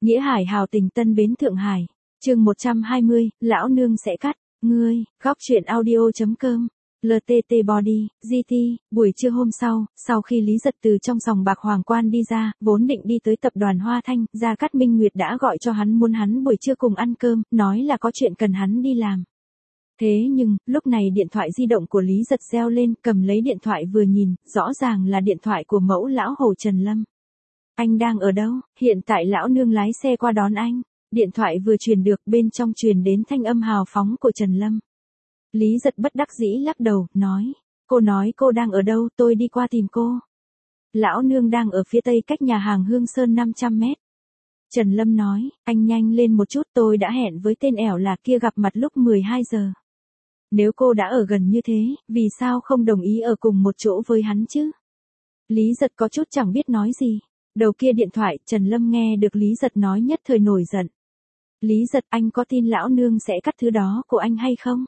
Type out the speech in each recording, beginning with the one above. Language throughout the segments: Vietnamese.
Nghĩa Hải hào tình Tân Bến Thượng Hải. Chương 120, lão nương sẽ cắt. Ngươi, góc truyện audio.com. LTT Body, GT, buổi trưa hôm sau khi Lý Giật từ trong sòng bạc Hoàng Quan đi ra, vốn định đi tới tập đoàn Hoa Thanh, Gia Cát Minh Nguyệt đã gọi cho hắn muốn hắn buổi trưa cùng ăn cơm, nói là có chuyện cần hắn đi làm. Thế nhưng, lúc này điện thoại di động của Lý Giật reo lên, cầm lấy điện thoại vừa nhìn, rõ ràng là điện thoại của mẫu lão Hồ Trần Lâm. Anh đang ở đâu? Hiện tại lão nương lái xe qua đón anh. Điện thoại vừa truyền được, bên trong truyền đến thanh âm hào phóng của Trần Lâm. Lý Giật bất đắc dĩ lắc đầu, nói cô đang ở đâu, tôi đi qua tìm cô. Lão nương đang ở phía tây cách nhà hàng Hương Sơn 500 mét. Trần Lâm nói, anh nhanh lên một chút, tôi đã hẹn với tên ẻo là kia gặp mặt lúc 12 giờ. Nếu cô đã ở gần như thế, vì sao không đồng ý ở cùng một chỗ với hắn chứ? Lý Giật có chút chẳng biết nói gì. Đầu kia điện thoại, Trần Lâm nghe được Lý Giật nói nhất thời nổi giận. Lý Giật, anh có tin lão nương sẽ cắt thứ đó của anh hay không?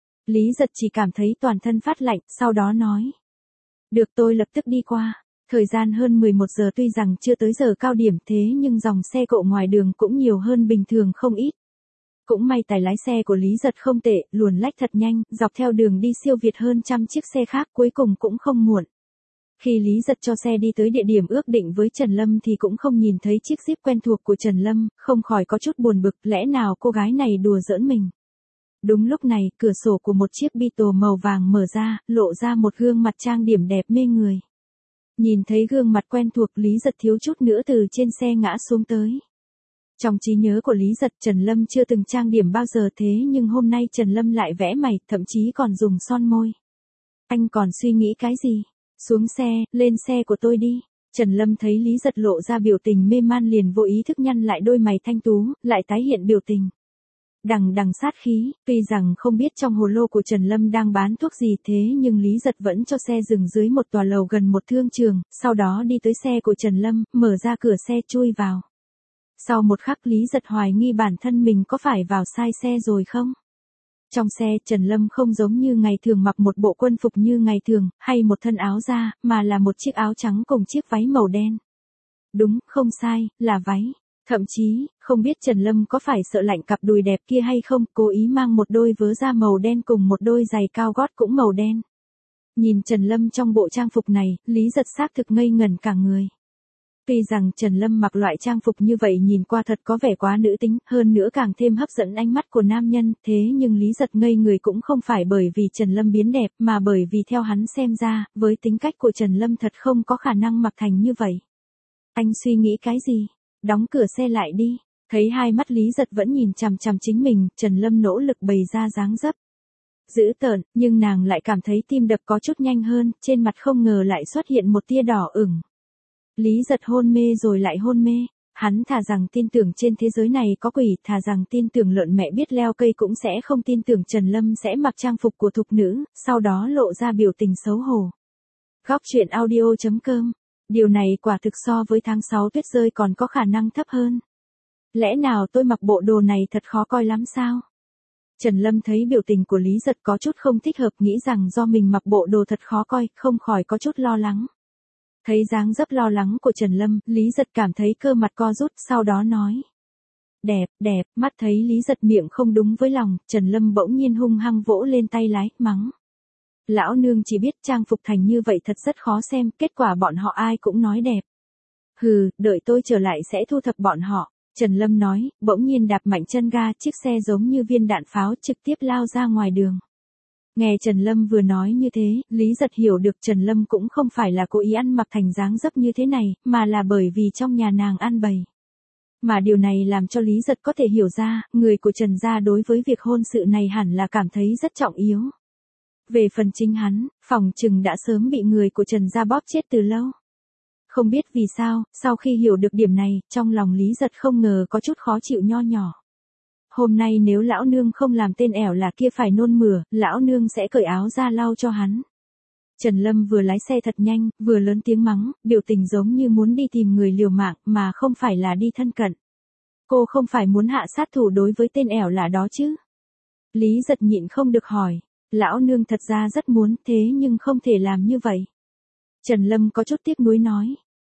Lý Giật chỉ cảm thấy toàn thân phát lạnh, sau đó nói. Được, tôi lập tức đi qua. Thời gian hơn 11 giờ, tuy rằng chưa tới giờ cao điểm, thế nhưng dòng xe cộ ngoài đường cũng nhiều hơn bình thường không ít. Cũng may tài lái xe của Lý Giật không tệ, luồn lách thật nhanh, dọc theo đường đi siêu việt hơn trăm chiếc xe khác, cuối cùng cũng không muộn. Khi Lý Giật cho xe đi tới địa điểm ước định với Trần Lâm thì cũng không nhìn thấy chiếc Jeep quen thuộc của Trần Lâm, không khỏi có chút buồn bực, lẽ nào cô gái này đùa giỡn mình. Đúng lúc này, cửa sổ của một chiếc Beetle màu vàng mở ra, lộ ra một gương mặt trang điểm đẹp mê người. Nhìn thấy gương mặt quen thuộc, Lý Giật thiếu chút nữa từ trên xe ngã xuống tới. Trong trí nhớ của Lý Giật, Trần Lâm chưa từng trang điểm bao giờ, thế nhưng hôm nay Trần Lâm lại vẽ mày, thậm chí còn dùng son môi. Anh còn suy nghĩ cái gì? Xuống xe, lên xe của tôi đi. Trần Lâm thấy Lý Giật lộ ra biểu tình mê man liền vô ý thức nhăn lại đôi mày thanh tú, lại tái hiện biểu tình đằng sát khí. Tuy rằng không biết trong hồ lô của Trần Lâm đang bán thuốc gì, thế nhưng Lý Giật vẫn cho xe dừng dưới một tòa lầu gần một thương trường, sau đó đi tới xe của Trần Lâm, mở ra cửa xe chui vào. Sau một khắc, Lý Giật hoài nghi bản thân mình có phải vào sai xe rồi không? Trong xe, Trần Lâm không giống như ngày thường mặc một bộ quân phục như ngày thường, hay một thân áo da, mà là một chiếc áo trắng cùng chiếc váy màu đen. Đúng, không sai, là váy. Thậm chí, không biết Trần Lâm có phải sợ lạnh cặp đùi đẹp kia hay không, cố ý mang một đôi vớ da màu đen cùng một đôi giày cao gót cũng màu đen. Nhìn Trần Lâm trong bộ trang phục này, Lý Giật xác thực ngây ngẩn cả người. Tuy rằng Trần Lâm mặc loại trang phục như vậy nhìn qua thật có vẻ quá nữ tính, hơn nữa càng thêm hấp dẫn ánh mắt của nam nhân, thế nhưng Lý Giật ngây người cũng không phải bởi vì Trần Lâm biến đẹp, mà bởi vì theo hắn xem ra, với tính cách của Trần Lâm thật không có khả năng mặc thành như vậy. Anh suy nghĩ cái gì? Đóng cửa xe lại đi. Thấy hai mắt Lý Giật vẫn nhìn chằm chằm chính mình, Trần Lâm nỗ lực bày ra dáng dấp dữ tợn, nhưng nàng lại cảm thấy tim đập có chút nhanh hơn, trên mặt không ngờ lại xuất hiện một tia đỏ ửng. Lý Giật hôn mê rồi lại hôn mê. Hắn thà rằng tin tưởng trên thế giới này có quỷ, thà rằng tin tưởng lợn mẹ biết leo cây cũng sẽ không tin tưởng Trần Lâm sẽ mặc trang phục của thục nữ, sau đó lộ ra biểu tình xấu hổ. Góc truyện audio.com. Điều này quả thực so với tháng 6 tuyết rơi còn có khả năng thấp hơn. Lẽ nào tôi mặc bộ đồ này thật khó coi lắm sao? Trần Lâm thấy biểu tình của Lý Giật có chút không thích hợp, nghĩ rằng do mình mặc bộ đồ thật khó coi, không khỏi có chút lo lắng. Thấy dáng dấp lo lắng của Trần Lâm, Lý Giật cảm thấy cơ mặt co rút, sau đó nói. Đẹp, mắt thấy Lý Giật miệng không đúng với lòng, Trần Lâm bỗng nhiên hung hăng vỗ lên tay lái, mắng. Lão nương chỉ biết trang phục thành như vậy thật rất khó xem, kết quả bọn họ ai cũng nói đẹp. Hừ, đợi tôi trở lại sẽ thu thập bọn họ. Trần Lâm nói, bỗng nhiên đạp mạnh chân ga, chiếc xe giống như viên đạn pháo trực tiếp lao ra ngoài đường. Nghe Trần Lâm vừa nói như thế, Lý Giật hiểu được Trần Lâm cũng không phải là cố ý ăn mặc thành dáng dấp như thế này, mà là bởi vì trong nhà nàng ăn bày. Mà điều này làm cho Lý Giật có thể hiểu ra, người của Trần gia đối với việc hôn sự này hẳn là cảm thấy rất trọng yếu. Về phần chính hắn, phòng chừng đã sớm bị người của Trần gia bóp chết từ lâu. Không biết vì sao, sau khi hiểu được điểm này, trong lòng Lý Giật không ngờ có chút khó chịu nho nhỏ. Hôm nay nếu lão nương không làm tên ẻo là kia phải nôn mửa, lão nương sẽ cởi áo ra lau cho hắn. Trần Lâm vừa lái xe thật nhanh, vừa lớn tiếng mắng, biểu tình giống như muốn đi tìm người liều mạng, mà không phải là đi thân cận. Cô không phải muốn hạ sát thủ đối với tên ẻo là đó chứ? Lý Giật nhịn không được hỏi. Lão nương thật ra rất muốn, thế nhưng không thể làm như vậy. Trần Lâm có chút tiếc nuối nói.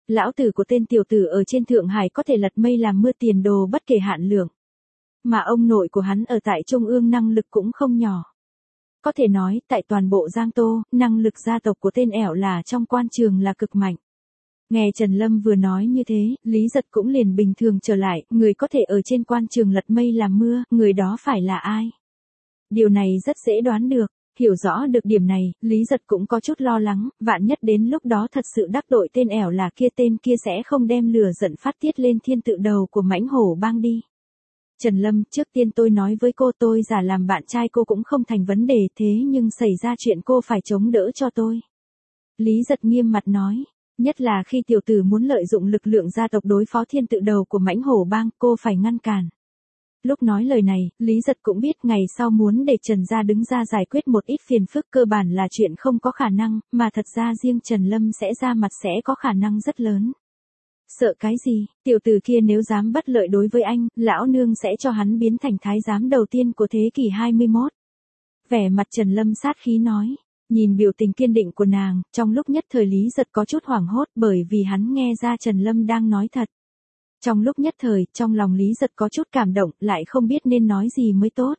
Lão tử của tên tiểu tử ở trên Thượng Hải có thể lật mây làm mưa tiền đồ bất kể hạn lượng. Mà ông nội của hắn ở tại Trung ương năng lực cũng không nhỏ. Có thể nói, tại toàn bộ Giang Tô, năng lực gia tộc của tên ẻo là trong quan trường là cực mạnh. Nghe Trần Lâm vừa nói như thế, Lý Giật cũng liền bình thường trở lại, người có thể ở trên quan trường lật mây làm mưa, người đó phải là ai? Điều này rất dễ đoán được, hiểu rõ được điểm này, Lý Giật cũng có chút lo lắng, vạn nhất đến lúc đó thật sự đắc tội tên ẻo là kia, tên kia sẽ không đem lửa giận phát tiết lên thiên tự đầu của mãnh hổ bang đi. Trần Lâm, trước tiên tôi nói với cô tôi giả làm bạn trai cô cũng không thành vấn đề, thế nhưng xảy ra chuyện cô phải chống đỡ cho tôi. Lý Giật nghiêm mặt nói, nhất là khi tiểu tử muốn lợi dụng lực lượng gia tộc đối phó thiên tự đầu của mãnh hổ bang, cô phải ngăn cản. Lúc nói lời này, Lý Giật cũng biết ngày sau muốn để Trần gia đứng ra giải quyết một ít phiền phức cơ bản là chuyện không có khả năng, mà thật ra riêng Trần Lâm sẽ ra mặt sẽ có khả năng rất lớn. Sợ cái gì, tiểu tử kia nếu dám bất lợi đối với anh, lão nương sẽ cho hắn biến thành thái giám đầu tiên của thế kỷ 21. Vẻ mặt Trần Lâm sát khí nói, nhìn biểu tình kiên định của nàng, trong lúc nhất thời Lý Giật có chút hoảng hốt bởi vì hắn nghe ra Trần Lâm đang nói thật. Trong lúc nhất thời, trong lòng Lý Giật có chút cảm động, lại không biết nên nói gì mới tốt.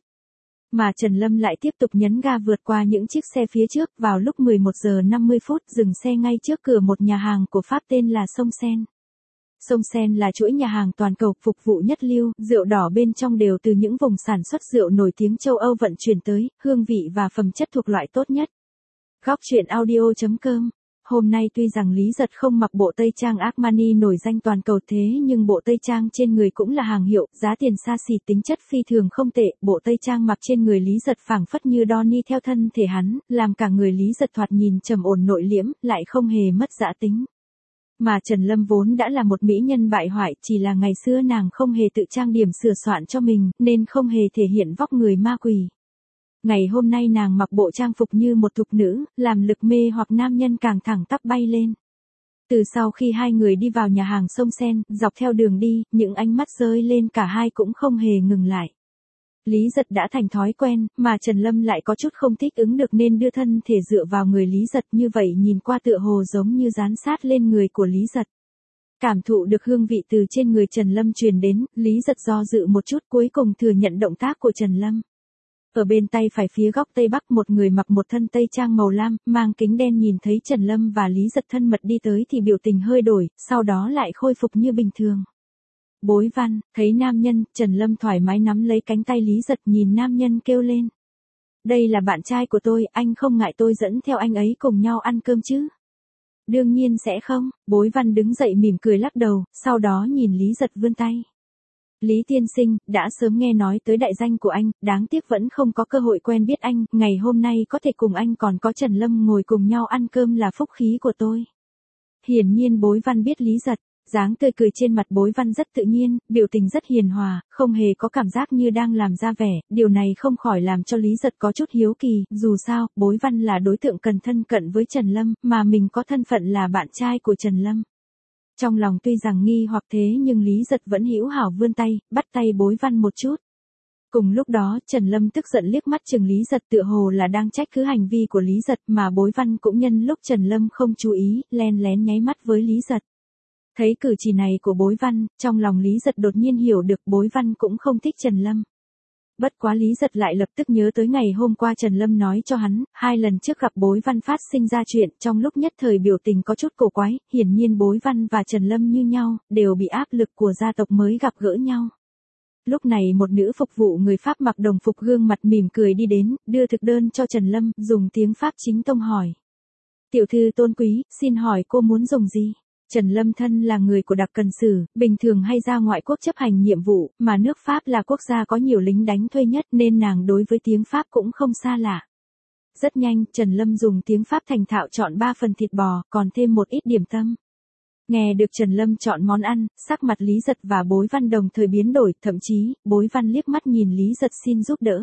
Mà Trần Lâm lại tiếp tục nhấn ga vượt qua những chiếc xe phía trước, vào lúc 11 giờ 50 phút dừng xe ngay trước cửa một nhà hàng của Pháp tên là Sông Sen. Sông Sen là chuỗi nhà hàng toàn cầu phục vụ nhất lưu, rượu đỏ bên trong đều từ những vùng sản xuất rượu nổi tiếng châu Âu vận chuyển tới, hương vị và phẩm chất thuộc loại tốt nhất. Góc truyện audio.com. Hôm nay tuy rằng Lý Giật không mặc bộ tây trang Armani nổi danh toàn cầu thế nhưng bộ tây trang trên người cũng là hàng hiệu, giá tiền xa xỉ, tính chất phi thường không tệ, bộ tây trang mặc trên người Lý Giật phảng phất như đo ni theo thân thể hắn, làm cả người Lý Giật thoạt nhìn trầm ổn nội liễm, lại không hề mất dã tính. Mà Trần Lâm vốn đã là một mỹ nhân bại hoại, chỉ là ngày xưa nàng không hề tự trang điểm sửa soạn cho mình, nên không hề thể hiện vóc người ma quỷ. Ngày hôm nay nàng mặc bộ trang phục như một thục nữ, làm lực mê hoặc nam nhân càng thẳng tắp bay lên. Từ sau khi hai người đi vào nhà hàng Sông Sen, dọc theo đường đi, những ánh mắt rơi lên cả hai cũng không hề ngừng lại. Lý Giật đã thành thói quen, mà Trần Lâm lại có chút không thích ứng được nên đưa thân thể dựa vào người Lý Giật, như vậy nhìn qua tựa hồ giống như dán sát lên người của Lý Giật. Cảm thụ được hương vị từ trên người Trần Lâm truyền đến, Lý Giật do dự một chút cuối cùng thừa nhận động tác của Trần Lâm. Ở bên tay phải phía góc tây bắc một người mặc một thân tây trang màu lam, mang kính đen nhìn thấy Trần Lâm và Lý Giật thân mật đi tới thì biểu tình hơi đổi, sau đó lại khôi phục như bình thường. Bối Văn, thấy nam nhân, Trần Lâm thoải mái nắm lấy cánh tay Lý Giật nhìn nam nhân kêu lên. Đây là bạn trai của tôi, anh không ngại tôi dẫn theo anh ấy cùng nhau ăn cơm chứ? Đương nhiên sẽ không, Bối Văn đứng dậy mỉm cười lắc đầu, sau đó nhìn Lý Giật vươn tay. Lý tiên sinh, đã sớm nghe nói tới đại danh của anh, đáng tiếc vẫn không có cơ hội quen biết anh, ngày hôm nay có thể cùng anh còn có Trần Lâm ngồi cùng nhau ăn cơm là phúc khí của tôi. Hiển nhiên Bối Văn biết Lý Giật, dáng tươi cười trên mặt Bối Văn rất tự nhiên, biểu tình rất hiền hòa, không hề có cảm giác như đang làm ra vẻ, điều này không khỏi làm cho Lý Giật có chút hiếu kỳ, dù sao, Bối Văn là đối tượng cần thân cận với Trần Lâm, mà mình có thân phận là bạn trai của Trần Lâm. Trong lòng tuy rằng nghi hoặc thế nhưng Lý Giật vẫn hữu hảo vươn tay, bắt tay Bối Văn một chút. Cùng lúc đó, Trần Lâm tức giận liếc mắt chừng Lý Giật tựa hồ là đang trách cứ hành vi của Lý Giật mà Bối Văn cũng nhân lúc Trần Lâm không chú ý, len lén nháy mắt với Lý Giật. Thấy cử chỉ này của Bối Văn, trong lòng Lý Giật đột nhiên hiểu được Bối Văn cũng không thích Trần Lâm. Bất quá Lý Giật lại lập tức nhớ tới ngày hôm qua Trần Lâm nói cho hắn, 2 lần trước gặp Bối Văn phát sinh ra chuyện, trong lúc nhất thời biểu tình có chút cổ quái, hiển nhiên Bối Văn và Trần Lâm như nhau, đều bị áp lực của gia tộc mới gặp gỡ nhau. Lúc này một nữ phục vụ người Pháp mặc đồng phục gương mặt mỉm cười đi đến, đưa thực đơn cho Trần Lâm, dùng tiếng Pháp chính tông hỏi. Tiểu thư tôn quý, xin hỏi cô muốn dùng gì? Trần Lâm thân là người của đặc cần sử, bình thường hay ra ngoại quốc chấp hành nhiệm vụ, mà nước Pháp là quốc gia có nhiều lính đánh thuê nhất nên nàng đối với tiếng Pháp cũng không xa lạ. Rất nhanh, Trần Lâm dùng tiếng Pháp thành thạo chọn 3 phần thịt bò, còn thêm một ít điểm tâm. Nghe được Trần Lâm chọn món ăn, sắc mặt Lý Giật và Bối Văn đồng thời biến đổi, thậm chí, Bối Văn liếc mắt nhìn Lý Giật xin giúp đỡ.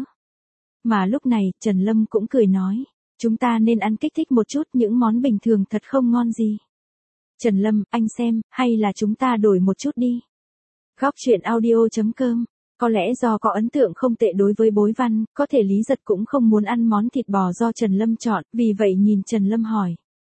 Mà lúc này, Trần Lâm cũng cười nói, chúng ta nên ăn kích thích một chút, những món bình thường thật không ngon gì. Trần Lâm, anh xem, hay là chúng ta đổi một chút đi. Góc truyện audio.com. Có lẽ do có ấn tượng không tệ đối với Bối Văn, có thể Lý Giật cũng không muốn ăn món thịt bò do Trần Lâm chọn, vì vậy nhìn Trần Lâm hỏi.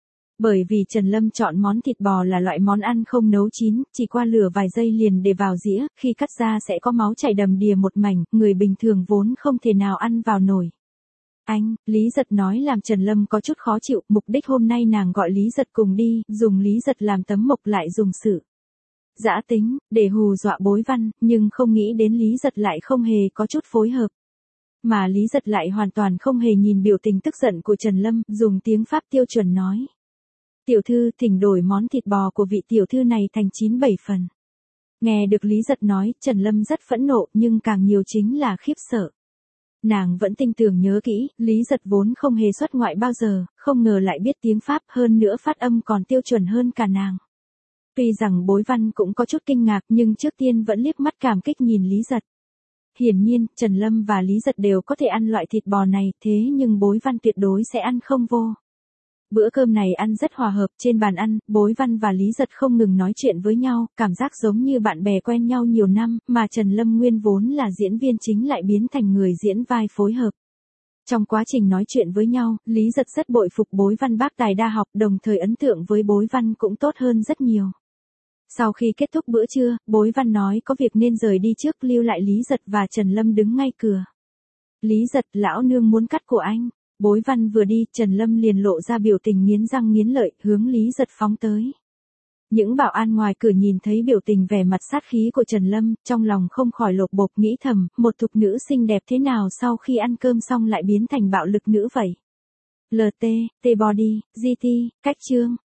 Bởi vì Trần Lâm chọn món thịt bò là loại món ăn không nấu chín, chỉ qua lửa vài giây liền để vào dĩa, khi cắt ra sẽ có máu chảy đầm đìa một mảnh, người bình thường vốn không thể nào ăn vào nổi. Anh, Lý Giật nói làm Trần Lâm có chút khó chịu, mục đích hôm nay nàng gọi Lý Giật cùng đi, dùng Lý Giật làm tấm mộc lại dùng sự dã tính, để hù dọa Bối Văn, nhưng không nghĩ đến Lý Giật lại không hề có chút phối hợp. Mà Lý Giật lại hoàn toàn không hề nhìn biểu tình tức giận của Trần Lâm, dùng tiếng Pháp tiêu chuẩn nói. Tiểu thư thỉnh đổi món thịt bò của vị tiểu thư này thành 9-7 phần. Nghe được Lý Giật nói, Trần Lâm rất phẫn nộ nhưng càng nhiều chính là khiếp sợ. Nàng vẫn tinh tường nhớ kỹ, Lý Giật vốn không hề xuất ngoại bao giờ, không ngờ lại biết tiếng Pháp hơn nữa phát âm còn tiêu chuẩn hơn cả nàng. Tuy rằng Bối Văn cũng có chút kinh ngạc nhưng trước tiên vẫn liếc mắt cảm kích nhìn Lý Giật. Hiển nhiên, Trần Lâm và Lý Giật đều có thể ăn loại thịt bò này, thế nhưng Bối Văn tuyệt đối sẽ ăn không vô. Bữa cơm này ăn rất hòa hợp, trên bàn ăn, Bối Văn và Lý Giật không ngừng nói chuyện với nhau, cảm giác giống như bạn bè quen nhau nhiều năm, mà Trần Lâm nguyên vốn là diễn viên chính lại biến thành người diễn vai phối hợp. Trong quá trình nói chuyện với nhau, Lý Giật rất bội phục Bối Văn bác tài đa học, đồng thời ấn tượng với Bối Văn cũng tốt hơn rất nhiều. Sau khi kết thúc bữa trưa, Bối Văn nói có việc nên rời đi trước, lưu lại Lý Giật và Trần Lâm đứng ngay cửa. Lý Giật, lão nương muốn cắt của anh. Bối Văn vừa đi, Trần Lâm liền lộ ra biểu tình nghiến răng nghiến lợi, hướng Lý Giật phóng tới. Những bảo an ngoài cửa nhìn thấy biểu tình vẻ mặt sát khí của Trần Lâm, trong lòng không khỏi lột bột nghĩ thầm, một thục nữ xinh đẹp thế nào sau khi ăn cơm xong lại biến thành bạo lực nữ vậy. LT, T-Body, GT, cách chương.